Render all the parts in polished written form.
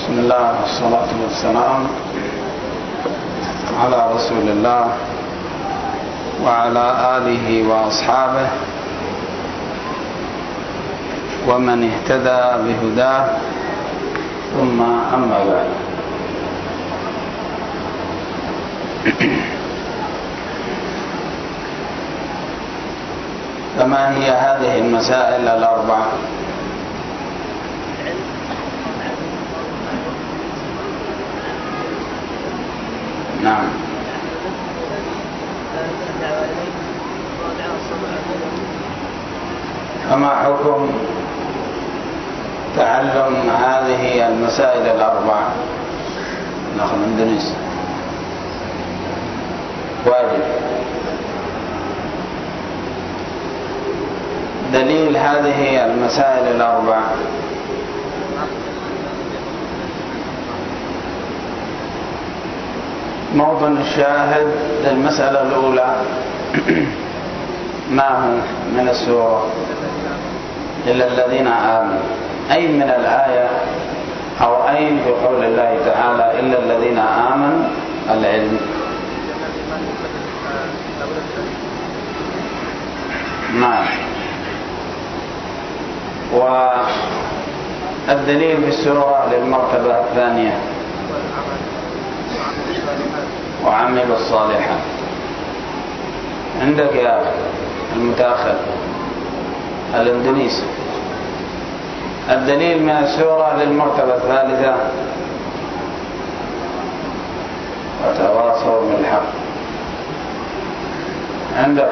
بسم الله والصلاة والسلام على رسول الله وعلى آله وأصحابه ومن اهتدى بهداه ثم أما بعد. فما هي هذه المسائل الأربعة؟ نعم. فما حكم تعلم هذه المسائل الأربعة؟ ناخذ اندونيسيا. واجب. دليل هذه المسائل الأربعة؟ موطن الشاهد للمسألة الأولى ما هو من السورة؟ إلا الذين آمنوا، أي من الآية أو أي في قول الله تعالى إلا الذين آمنوا العلم. نعم. والدليل في السورة للمرتبة الثانية وعمل الصالحات. عندك يا المتأخر الاندونيسي الدليل من السورة للمرتبة الثالثة وتواصوا بالحق. عندك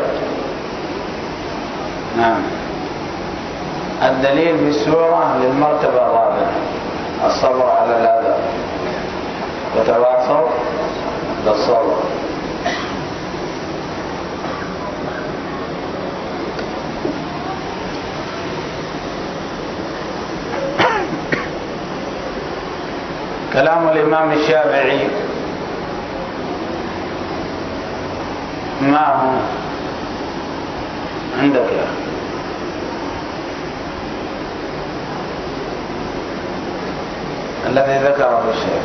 نعم الدليل في السورة للمرتبة الرابعة الصبر على الأذى وتواصوا بالصبر. كلام الإمام الشافعي ما هو عندك يا أخي؟ الذي ذكره الشيخ.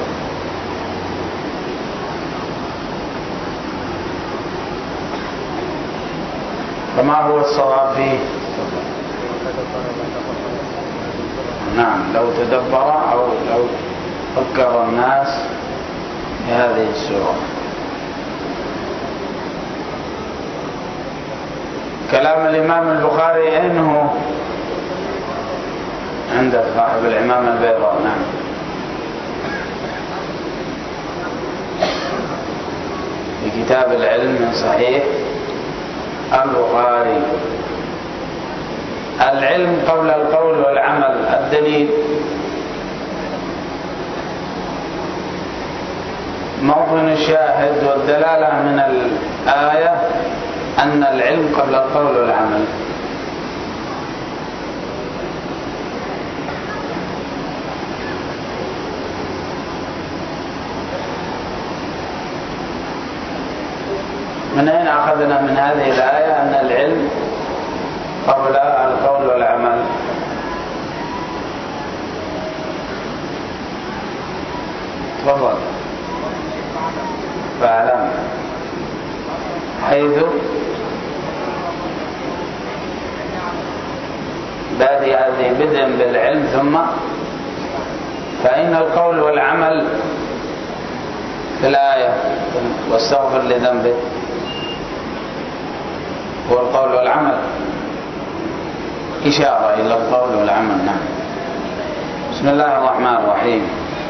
فما هو الصواب فيه؟ نعم لو تدبر أو لو فكر الناس بهذه السورة. كلام الإمام البخاري إنه عند صاحب العمامة البيضاء. نعم. في كتاب العلم من صحيح البخاري العلم قبل القول والعمل. الدليل موطن الشاهد والدلالة من الآية أن العلم قبل القول والعمل. من أين أخذنا من هذه الآية أن العلم قبل القول والعمل؟ تفضل. فاعلم حيث بادئ هذه بدء بالعلم ثم فإن القول والعمل في الآية واستغفر لذنبه هو القول والعمل، إشارة إلى القول والعمل. نعم. بسم الله الرحمن الرحيم.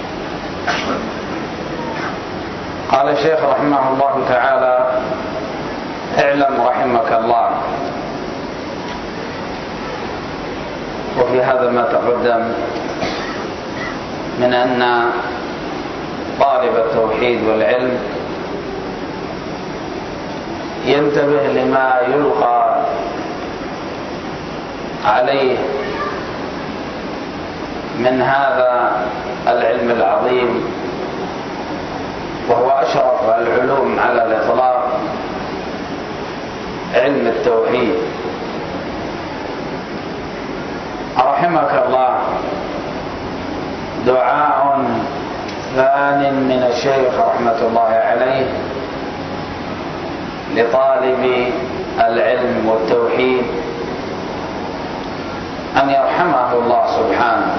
قال الشيخ رحمه الله تعالى: اعلم رحمك الله. وفي هذا ما تقدم من أن طالب التوحيد والعلم ينتبه لما يلقى عليه من هذا العلم العظيم، وهو أشرف العلوم على الإطلاق، علم التوحيد. رحمك الله دعاء ثان من الشيخ رحمة الله عليه لطالب العلم والتوحيد أن يرحمه الله سبحانه،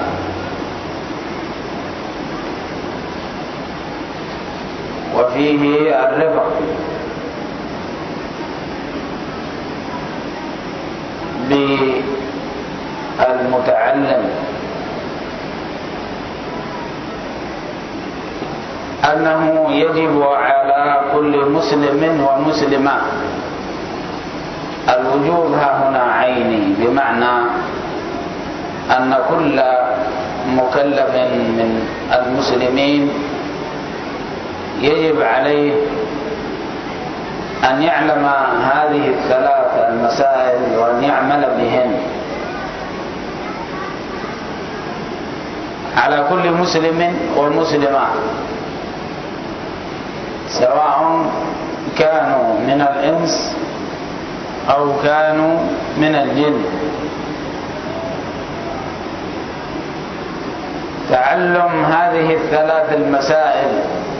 وفيه الرفق بالمتعلم، أنه يجب على كل مسلم ومسلمة، الوجوب ها هنا عيني، بمعنى أن كل مكلف من المسلمين يجب عليه أن يعلم هذه الثلاث المسائل وأن يعمل بهن على كل مسلم ومسلمة، سواء كانوا من الإنس أو كانوا من الجن. تعلم هذه الثلاث المسائل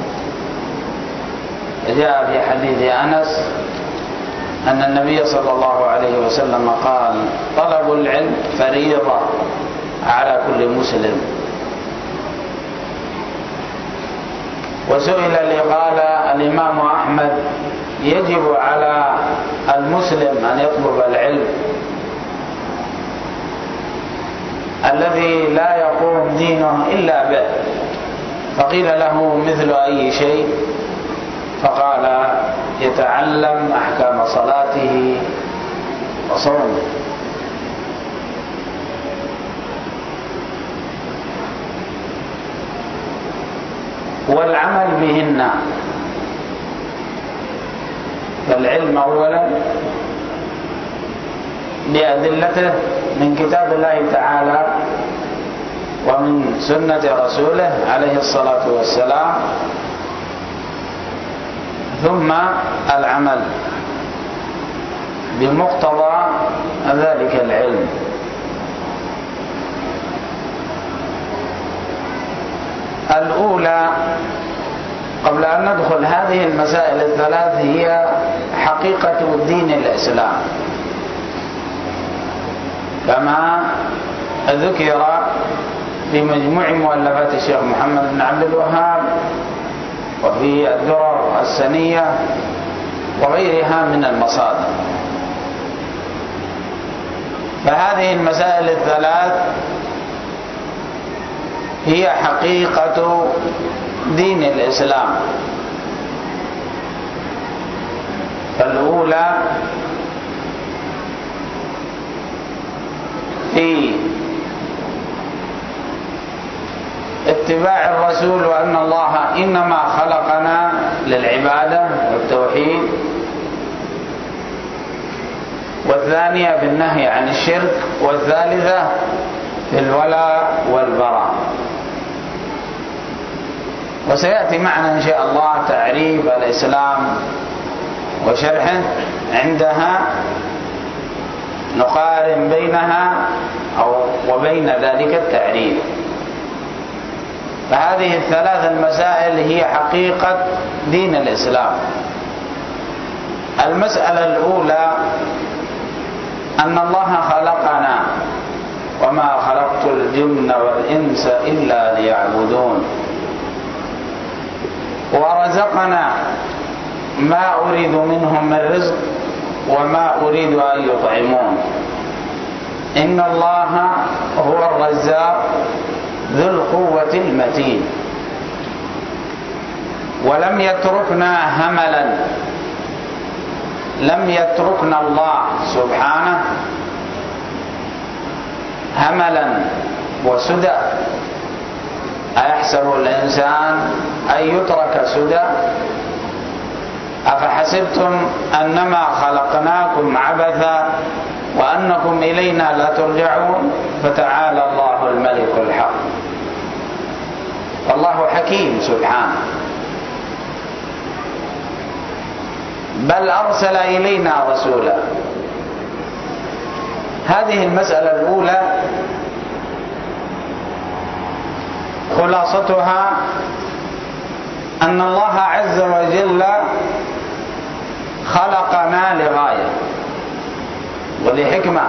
جاء في حديث أنس أن النبي صلى الله عليه وسلم قال: طلب العلم فريضة على كل مسلم. وسئل قال الإمام أحمد: يجب على المسلم أن يطلب العلم الذي لا يقوم دينه إلا به، فقيل له: مثل أي شيء؟ فقال: يتعلم أحكام صلاته وصومه. والعمل بهن، فالعلم أولا بأدلته من كتاب الله تعالى ومن سنة رسوله عليه الصلاة والسلام، ثم العمل بمقتضى ذلك العلم. الأولى قبل أن ندخل هذه المسائل الثلاث هي حقيقة دين الإسلام كما ذكر في مجموع مؤلفات الشيخ محمد بن عبد الوهاب وفي الدرر السنية وغيرها من المصادر. فهذه المسائل الثلاث هي حقيقة دين الإسلام. فالأولى في اتباع الرسول وأن الله إنما خلقنا للعبادة والتوحيد، والثانية في النهي عن الشرك، والثالثة في الولاء والبراء. وسيأتي معنا إن شاء الله تعريف الإسلام وشرحه، عندها نقارن بينها وبين ذلك التعريف. فهذه الثلاث المسائل هي حقيقة دين الإسلام. المسألة الأولى أن الله خلقنا وما خلقت الجن والإنس إلا ليعبدون، ورزقنا ما أريد منهم من رزق وما أريد أن يطعمون، إن الله هو الرزاق ذو القوة المتين. ولم يتركنا هملا، لم يتركنا الله سبحانه هملا وسدى. أيحسب الإنسان أن يترك سدى؟ أفحسبتم أنما خلقناكم عبثا وأنكم إلينا لا ترجعون؟ فتعالى الله الملك الحق. والله حكيم سبحانه، بل أرسل إلينا رسولا. هذه المسألة الأولى خلاصتها أن الله عز وجل خلقنا لغاية ولحكمة.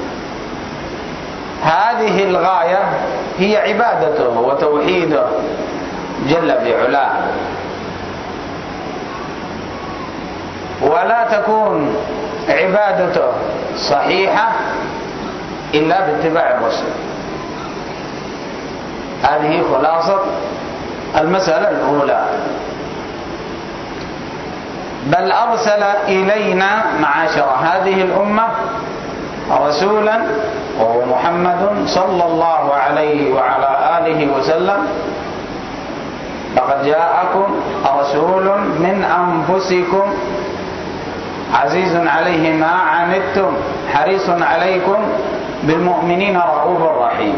هذه الغاية هي عبادته وتوحيده جل في علاه، ولا تكون عبادته صحيحة إلا باتباع الرسول. هذه خلاصة المسألة الأولى. بل أرسل إلينا معاشر هذه الأمة رسولا وهو محمد صلى الله عليه وعلى آله وسلم: لقد جاءكم رسول من أنفسكم عزيز عليه ما عنتم حريص عليكم بالمؤمنين رؤوف رحيم.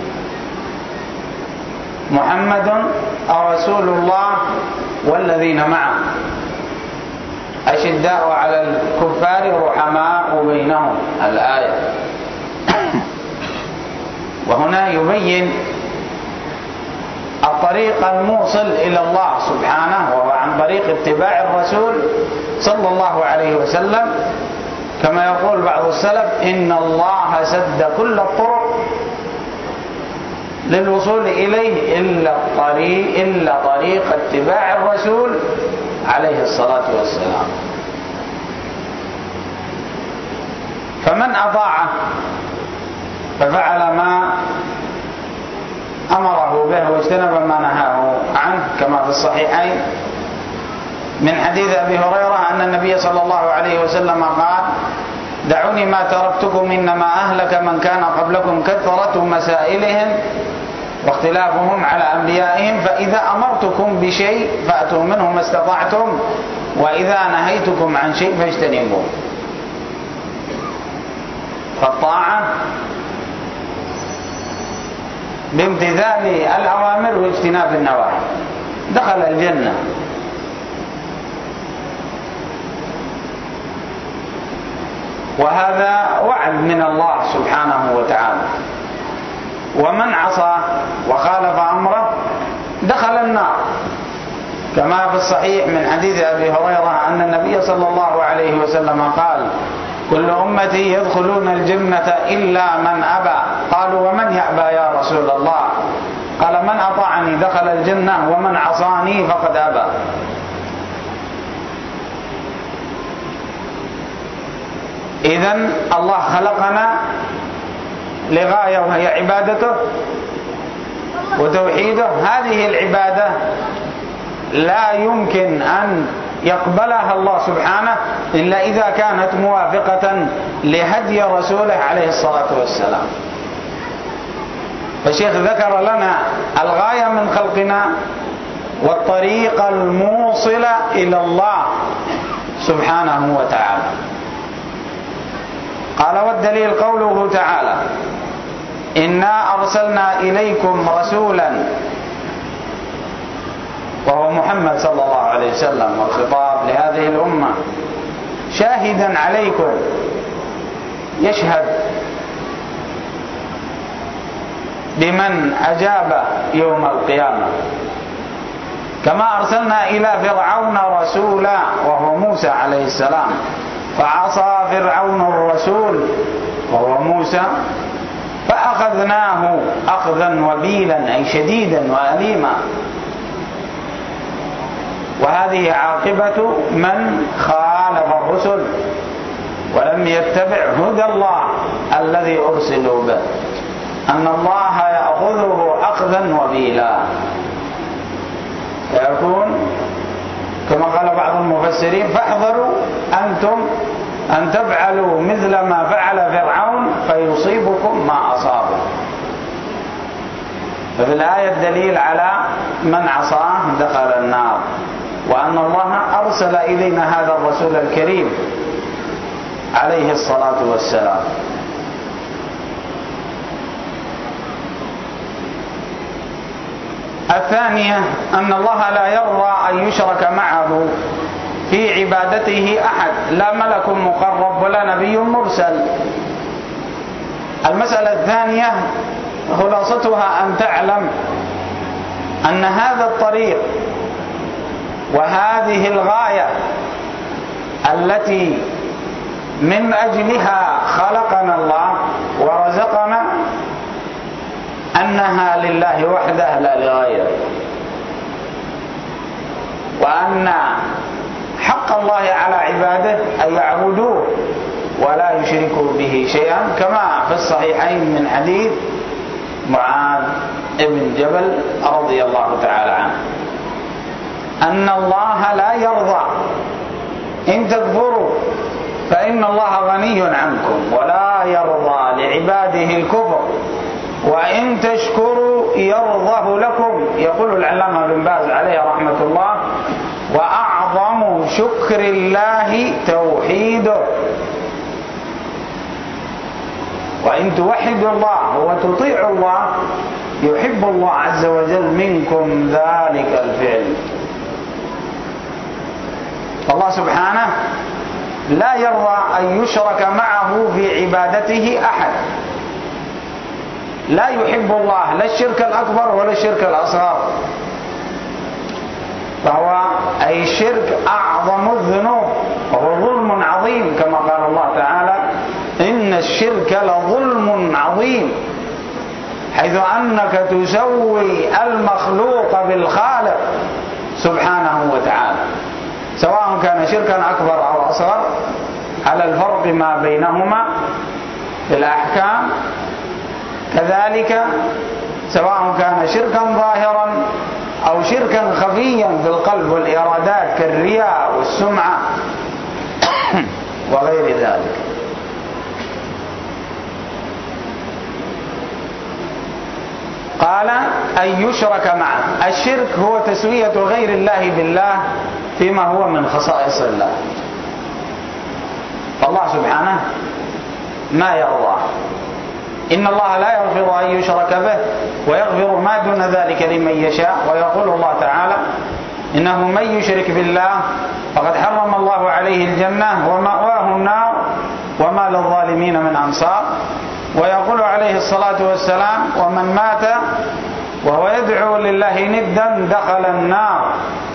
محمد رسول الله والذين معه أشداء على الكفار رحماء بينهم، الآية. وهنا يبين الطريق الموصل إلى الله سبحانه، وهو عن طريق اتباع الرسول صلى الله عليه وسلم، كما يقول بعض السلف: إن الله سد كل الطرق للوصول إليه إلا طريق اتباع الرسول عليه الصلاة والسلام. فمن أطاعه ففعل ما أمره به واجتنب ما نهاه عنه، كما في الصحيحين من حديث أبي هريرة أن النبي صلى الله عليه وسلم قال: دعوني ما تركتكم إنما أهلك من كان قبلكم كثرة مسائلهم واختلافهم على أنبيائهم، فإذا أمرتكم بشيء فأتوا منه ما استطعتم، وإذا نهيتكم عن شيء فاجتنبوه. فالطاعة بامتثال الأوامر واجتناب النواهي دخل الجنة. وهذا وعد من الله سبحانه وتعالى. ومن عصى وخالف أمره دخل النار، كما في الصحيح من حديث أبي هريرة أن النبي صلى الله عليه وسلم قال: كل أمتي يدخلون الجنة إلا من أبى. قالوا: ومن يأبى يا رسول الله؟ قال: من أطاعني دخل الجنة ومن عصاني فقد أبى. إذن الله خلقنا لغاية وهي عبادته وتوحيده. هذه العبادة لا يمكن أن يقبلها الله سبحانه إلا إذا كانت موافقة لهدي رسوله عليه الصلاة والسلام. فالشيخ ذكر لنا الغاية من خلقنا والطريق الموصل إلى الله سبحانه وتعالى. قال: والدليل قوله تعالى: إنا أرسلنا إليكم رسولا، وهو محمد صلى الله عليه وسلم، والخطاب لهذه الأمة، شاهدا عليكم، يشهد بمن أجاب يوم القيامة. كما أرسلنا إلى فرعون رسولا، وهو موسى عليه السلام، فعصى فرعون الرسول وهو موسى، فأخذناه أخذا وبيلا، أي شديدا وأليما. وهذه عاقبة من خالف الرسل ولم يتبع هدى الله الذي أرسلوا به، أن الله يأخذه أخذا وبيلا، فيكون كما قال بعض المفسرين: فاحذروا أنتم أن تفعلوا مثل ما فعل فرعون فيصيبكم ما أصابه. ففي الآية الدليل على من عصاه دخل النار، وأن الله أرسل إلينا هذا الرسول الكريم عليه الصلاة والسلام. الثانية أن الله لا يرضى أن يشرك معه في عبادته أحد، لا ملك مقرب ولا نبي مرسل. المسألة الثانية خلاصتها أن تعلم أن هذا الطريق وهذه الغاية التي من أجلها خلقنا الله ورزقنا أنها لله وحده لا لغيره، وأن حق الله على عباده أن يعبدوه ولا يشركوا به شيئا، كما في الصحيحين من حديث معاذ بن جبل رضي الله تعالى عنه أن الله لا يرضى إن تكفروا فإن الله غني عنكم ولا يرضى لعباده الكفر وإن تشكروا يرضه لكم. يقول العلامة بن باز عليه رحمة الله: وأعظم شكر الله توحيده، وإن توحدوا الله وتطيعوا الله يحب الله عز وجل منكم ذلك الفعل. الله سبحانه لا يرضى أن يشرك معه في عبادته أحد، لا يحب الله لا الشرك الأكبر ولا الشرك الأصغر، فهو أي الشرك أعظم الذنوب وهو ظلم عظيم، كما قال الله تعالى: إن الشرك لظلم عظيم، حيث أنك تسوي المخلوق بالخالق سبحانه وتعالى، سواء كان شركا أكبر أو أصغر، على الفرق ما بينهما في الأحكام. كذلك سواء كان شركا ظاهرا أو شركا خفيا في القلب والإرادات كالرياء والسمعة وغير ذلك. قال أن يشرك معه. الشرك هو تسوية غير الله بالله فيما هو من خصائص الله، فالله سبحانه ما يرضى. إن الله لا يغفر أن يشرك به ويغفر ما دون ذلك لمن يشاء، ويقول الله تعالى: إنه من يشرك بالله فقد حرم الله عليه الجنة ومأواه النار وما للظالمين من أنصار. ويقول عليه الصلاة والسلام: ومن مات وهو يدعو لله ندا دخل النار.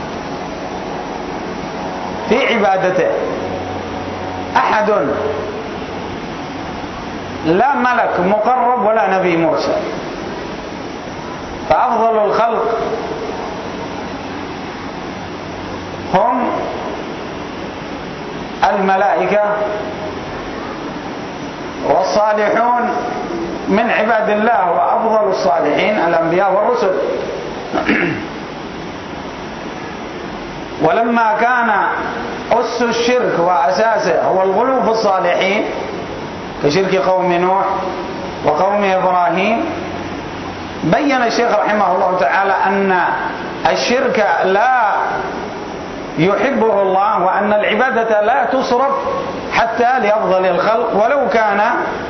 في عبادته أحد لا ملك مقرب ولا نبي مرسل، فأفضل الخلق هم الملائكة والصالحون من عباد الله، وأفضل الصالحين الأنبياء والرسل. ولما كان أس الشرك وأساسه هو الغلو في الصالحين كشرك قوم نوح وقوم إبراهيم، بين الشيخ رحمه الله تعالى أن الشرك لا يحبه الله، وأن العبادة لا تصرف حتى لأفضل الخلق ولو كان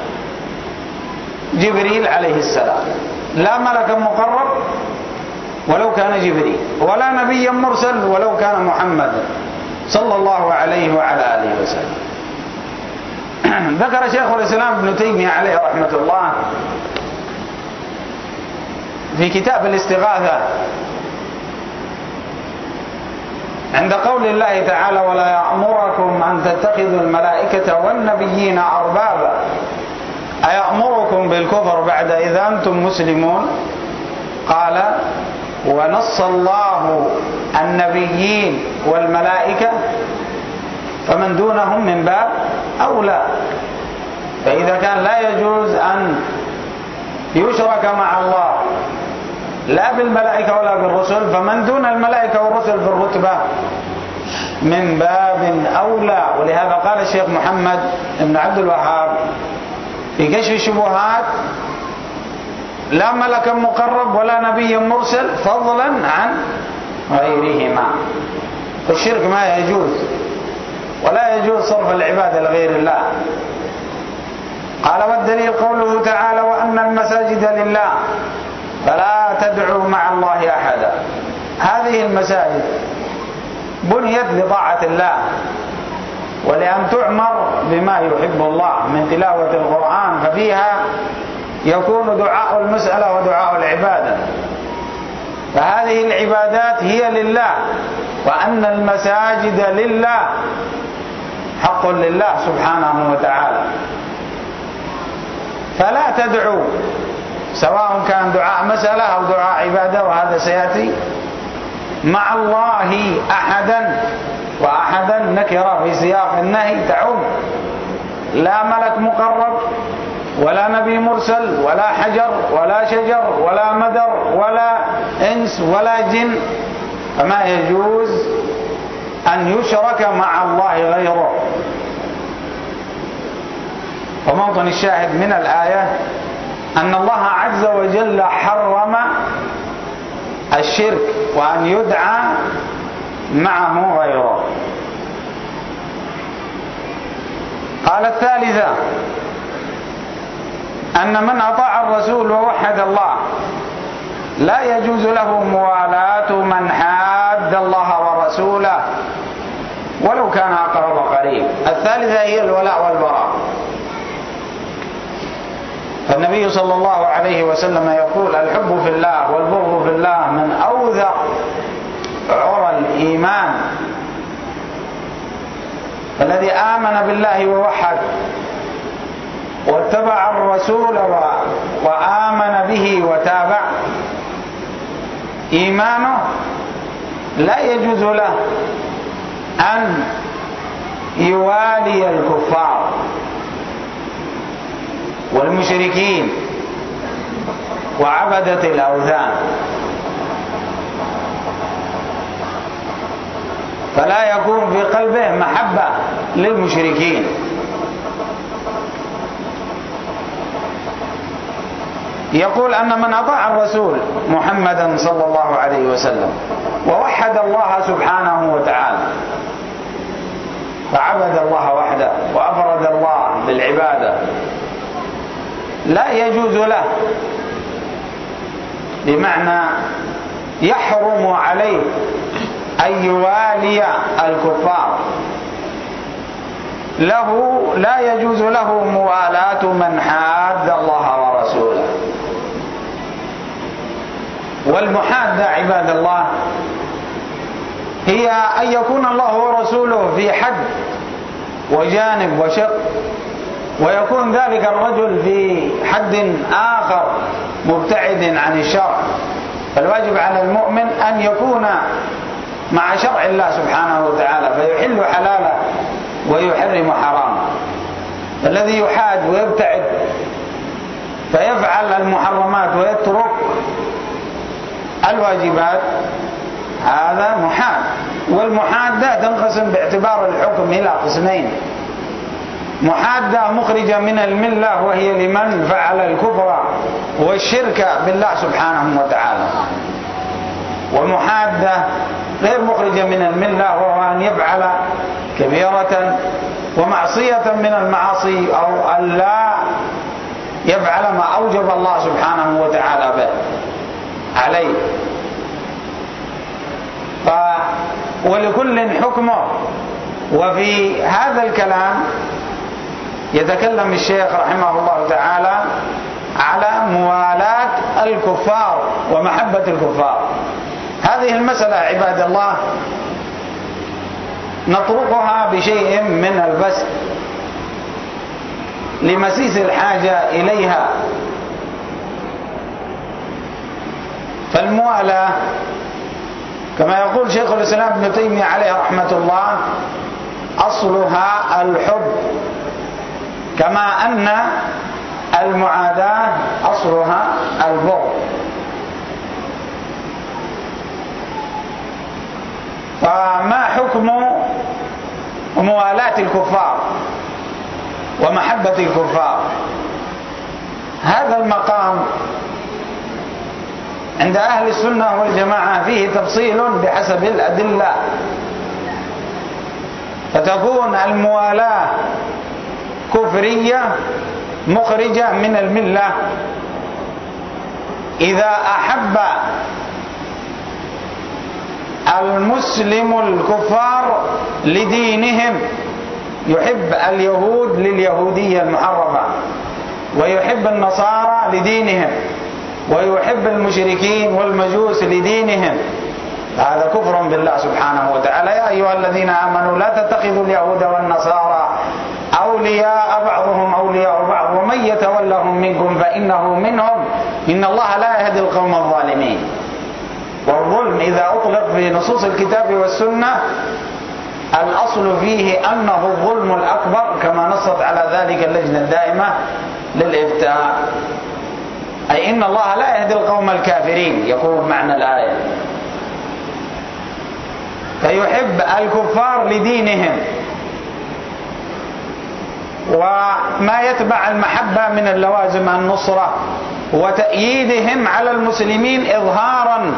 جبريل عليه السلام، لا ملك مقرب ولو كان جبريل، ولا نبي مرسل ولو كان محمد صلى الله عليه وعلى آله وسلم. ذكر شيخ الإسلام ابن تيمية عليه رحمة الله في كتاب الاستغاثة عند قول الله تعالى: ولا يأمركم أن تتخذوا الملائكة والنبيين أربابا أيأمركم بالكفر بعد إذا أنتم مسلمون؟ قال: ونص الله النبيين والملائكة فمن دونهم من باب أولى. فإذا كان لا يجوز أن يشرك مع الله لا بالملائكة ولا بالرسل، فمن دون الملائكة والرسل في الرتبة من باب أولى. ولهذا قال الشيخ محمد بن عبد الوهاب في كشف الشبهات: لا ملك مقرب ولا نبي مرسل فضلا عن غيرهما. فالشرك ما يجوز، ولا يجوز صرف العبادة لغير الله. قال: والدليل قوله تعالى: وأن المساجد لله فلا تدعوا مع الله أحدا. هذه المساجد بنيت لطاعة الله ولأن تعمر بما يحب الله من تلاوة القرآن، ففيها يكون دعاء المسألة ودعاء العبادة. فهذه العبادات هي لله، وأن المساجد لله حق لله سبحانه وتعالى. فلا تدعو، سواء كان دعاء مسألة أو دعاء عبادة، وهذا سيأتي، مع الله أحدا، وأحدا نكرة في سياق النهي تعم، لا ملك مقرب ولا نبي مرسل ولا حجر ولا شجر ولا مدر ولا إنس ولا جن، فما يجوز أن يشرك مع الله غيره. وموطن الشاهد من الآية أن الله عز وجل حرم الشرك وأن يدعى معه غيره. قال الثالثة أن من أطاع الرسول ووحد الله لا يجوز له موالاة من حاد الله ورسوله ولو كان أقرب قريب. الثالثة هي الولاء والبراء. فالنبي صلى الله عليه وسلم يقول: الحب في الله والبغض في الله من أوثق عرى الإيمان. فالذي آمن بالله ووحد واتبع الرسول وآمن به وتابع، إيمانه لا يجوز له أن يوالي الكفار والمشركين وعبدة الأوثان، فلا يكون في قلبه محبة للمشركين. يقول أن من أطاع الرسول محمدا صلى الله عليه وسلم ووحد الله سبحانه وتعالى، فعبد الله وحده وأفرد الله بالعبادة، لا يجوز له، بمعنى يحرم عليه أن يوالي الكفار، لا يجوز له موالاة من حاد الله ورسوله. والمحادة عباد الله هي أن يكون الله ورسوله في حد وجانب وشق، ويكون ذلك الرجل في حد آخر مبتعد عن الشرع. فالواجب على المؤمن أن يكون مع شرع الله سبحانه وتعالى، فيحل حلاله ويحرم حرامه. الذي يحاد ويبتعد فيفعل المحرمات ويترك الواجبات، هذا محاد. والمحادة تنقسم باعتبار الحكم إلى قسمين: محادة مخرجة من الملة وهي لمن فعل الكفر والشرك بالله سبحانه وتعالى، ومحادة غير مخرجة من الملة وهو أن يفعل كبيرة ومعصية من المعاصي أو أن لا يفعل ما أوجب الله سبحانه وتعالى به عليه. ولكل حكمه. وفي هذا الكلام يتكلم الشيخ رحمه الله تعالى على موالاة الكفار ومحبة الكفار. هذه المسألة عباد الله نطرقها بشيء من البسط لمسيس الحاجة إليها. فالموالاة كما يقول شيخ الإسلام ابن تيمية عليه رحمة الله أصلها الحب، كما أن المعاداة أصلها البغض. فما حكم موالاة الكفار ومحبة الكفار؟ هذا المقام عند أهل السنة والجماعة فيه تفصيل بحسب الأدلة، فتكون الموالاة كفرية مخرجة من الملة إذا أحب المسلم الكفار لدينهم، يحب اليهود لليهودية المحرفة ويحب النصارى لدينهم، ويحب المشركين والمجوس لدينهم، هذا كفر بالله سبحانه وتعالى. يا أيها الذين آمنوا لا تتخذوا اليهود والنصارى أولياء بعضهم أولياء بعض ومن يتولهم منكم فإنه منهم إن الله لا يهدي القوم الظالمين. والظلم إذا أطلق في نصوص الكتاب والسنة الأصل فيه أنه الظلم الأكبر، كما نصت على ذلك اللجنة الدائمة للإفتاء، أي إن الله لا يهدي القوم الكافرين، يكون معنى الآية. فيحب الكفار لدينهم، وما يتبع المحبة من اللوازم النصرة وتأييدهم على المسلمين إظهارا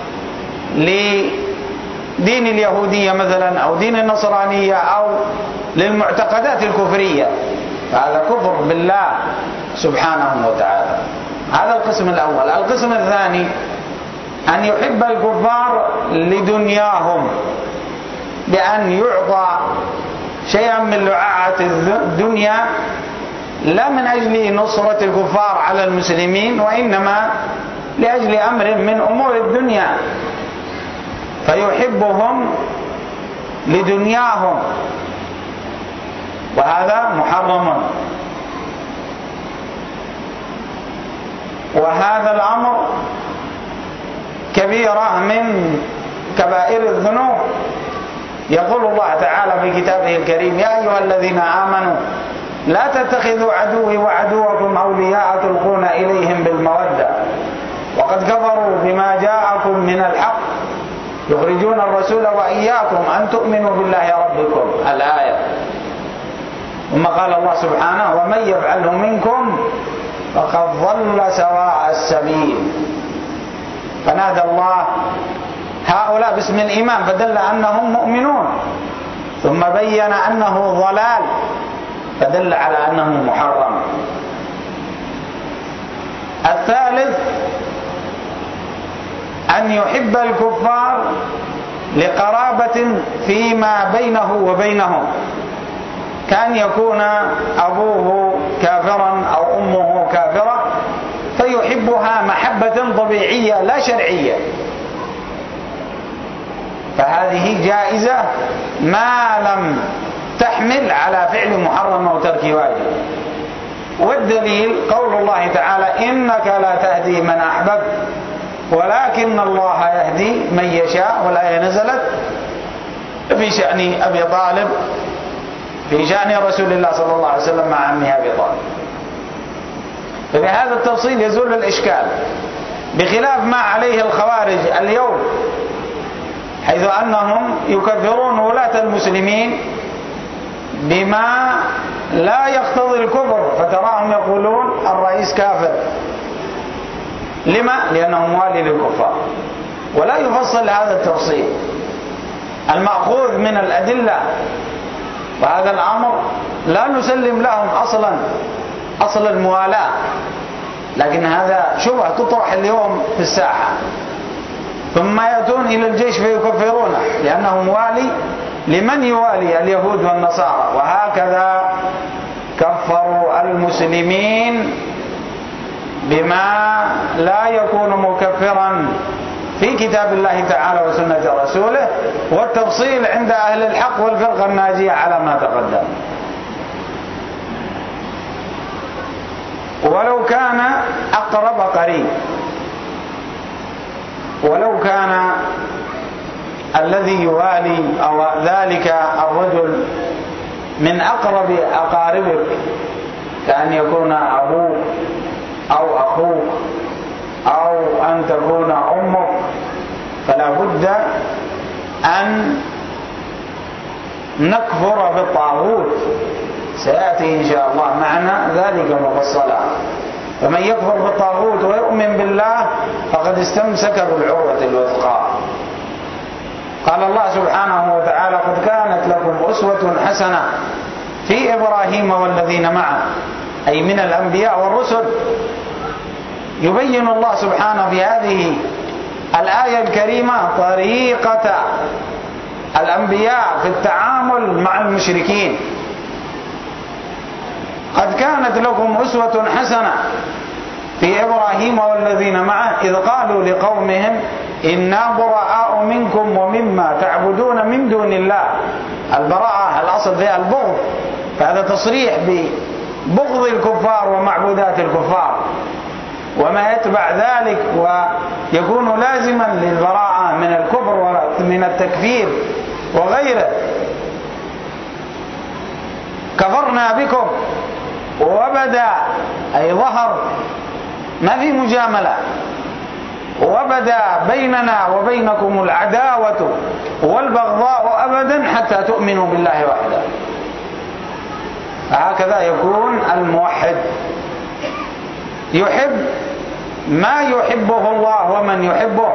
لدين اليهودية مثلا أو دين النصرانية أو للمعتقدات الكفرية، هذا كفر بالله سبحانه وتعالى. هذا القسم الأول. القسم الثاني أن يحب الكفار لدنياهم، بأن يعطى شيئا من لعاعة الدنيا، لا من أجل نصرة الكفار على المسلمين، وإنما لأجل أمر من أمور الدنيا، فيحبهم لدنياهم، وهذا محرم. وهذا الأمر كبيرة من كبائر الذنوب. يقول الله تعالى في كتابه الكريم: يا أيها الذين آمنوا لا تتخذوا عدوي وعدوكم أولياء تلقون إليهم بالمودة وقد كفروا بما جاءكم من الحق يخرجون الرسول وإياكم أن تؤمنوا بالله ربكم، الآية. ثم قال الله سبحانه: ومن يفعله منكم فقد ضل سواء السبيل. فنادى الله هؤلاء باسم الإيمان فدل أنهم مؤمنون، ثم بين أنه ضلال فدل على أنه محرم. الثالث أن يحب الكفار لقرابة فيما بينه وبينهم، كان يكون أبوه كافرا أو أمه كافرة فيحبها محبة طبيعية لا شرعية، فهذه جائزة ما لم تحمل على فعل محرم أو ترك واجب. والدليل قول الله تعالى: إنك لا تهدي من أحببت ولكن الله يهدي من يشاء. والآية نزلت في شأن أبي طالب، في شأن رسول الله صلى الله عليه وسلم مع عمه أبي طالب. فبهذا التفصيل يزول الإشكال، بخلاف ما عليه الخوارج اليوم، حيث أنهم يكفرون ولاة المسلمين بما لا يقتضي الكفر، فتراهم يقولون الرئيس كافر. لما؟ لأنه موالي للكفار، ولا يفصل هذا التفصيل المأخوذ من الأدلة. وهذا الأمر لا نسلم لهم أصل الموالاة، لكن هذا شبهة تطرح اليوم في الساحة، ثم يأتون إلى الجيش فيكفرونه لأنه موالي لمن يوالي اليهود والنصارى. وهكذا كفروا المسلمين بما لا يكون مكفرا في كتاب الله تعالى وسنة رسوله، والتفصيل عند أهل الحق والفرقة الناجية على ما تقدم. ولو كان أقرب قريب، ولو كان الذي يوالي أو ذلك الرجل من أقرب أقاربك، كأن يكون أبوك أو أخوك أو أن تكون أمك، فلا بد أن نكفر بالطاغوت، سيأتي إن شاء الله معنا ذلك مفصلا. فمن يكفر بالطاغوت ويؤمن بالله فقد استمسك بالعروة الوثقى. قال الله سبحانه وتعالى: قد كانت لكم أسوة حسنة في إبراهيم والذين معه، أي من الأنبياء والرسل. يبين الله سبحانه في هذه الآية الكريمة طريقة الأنبياء في التعامل مع المشركين. قد كانت لكم أسوة حسنة في إبراهيم والذين معه إذ قالوا لقومهم إنا براء منكم ومما تعبدون من دون الله. البراءة الأصل فيها البغض، فهذا تصريح ببغض الكفار ومعبودات الكفار وما يتبع ذلك ويكون لازما للبراءة من الكفر ومن التكفير وغيره. كفرنا بكم، وبدا أي ظهر، ما في مجاملة، وبدا بيننا وبينكم العداوة والبغضاء أبدا حتى تؤمنوا بالله وحده. هكذا يكون الموحد، يحب ما يحبه الله ومن يحبه،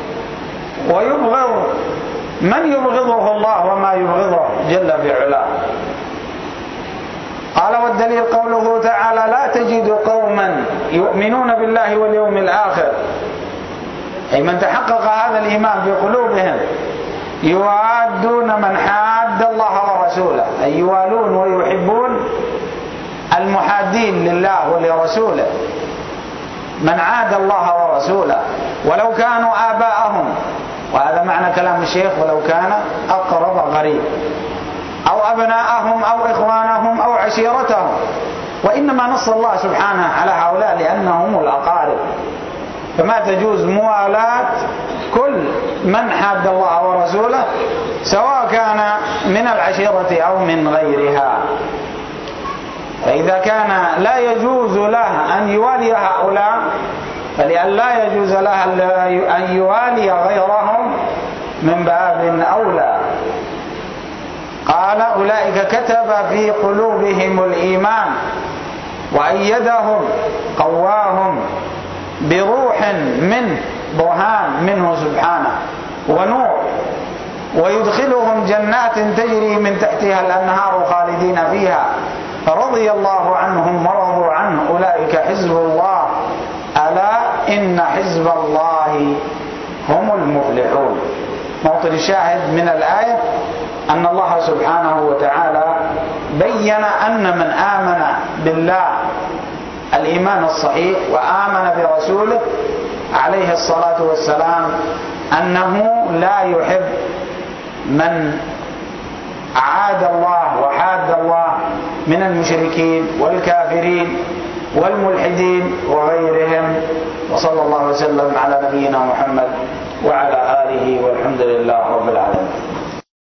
ويبغض من يبغضه الله وما يبغضه جل بعلاه. قال والدليل قوله تعالى لا تجد قوما يؤمنون بالله واليوم الآخر، أي من تحقق هذا الإيمان في قلوبهم، يوادون من حاد الله ورسوله، أي يوالون ويحبون المحادين لله ولرسوله، من عاد الله ورسوله ولو كانوا آباءهم، وهذا معنى كلام الشيخ ولو كان أقرب غريب، أو أبناءهم أو إخوانهم أو عشيرتهم، وإنما نص الله سبحانه على هؤلاء لأنهم الأقارب، فما تجوز موالاة كل من حاد الله ورسوله سواء كان من العشيرة أو من غيرها. فإذا كان لا يجوز له أن يوالي هؤلاء، فلأن لا يجوز له أن يوالي غيرهم من باب أولى. قال أولئك كتب في قلوبهم الإيمان وأيدهم قواهم بروح منه، برهان منه سبحانه ونور، ويدخلهم جنات تجري من تحتها الأنهار خالدين فيها رضي الله عنهم ورضوا عنه أولئك حزب الله ألا إن حزب الله هم المفلحون. موطن الشاهد من الآية أن الله سبحانه وتعالى بين أن من آمن بالله الإيمان الصحيح وآمن برسوله عليه الصلاة والسلام أنه لا يحب من عاد الله وحاد الله من المشركين والكافرين والملحدين وغيرهم. وصلى الله وسلم على نبينا محمد وعلى آله والحمد لله رب العالمين.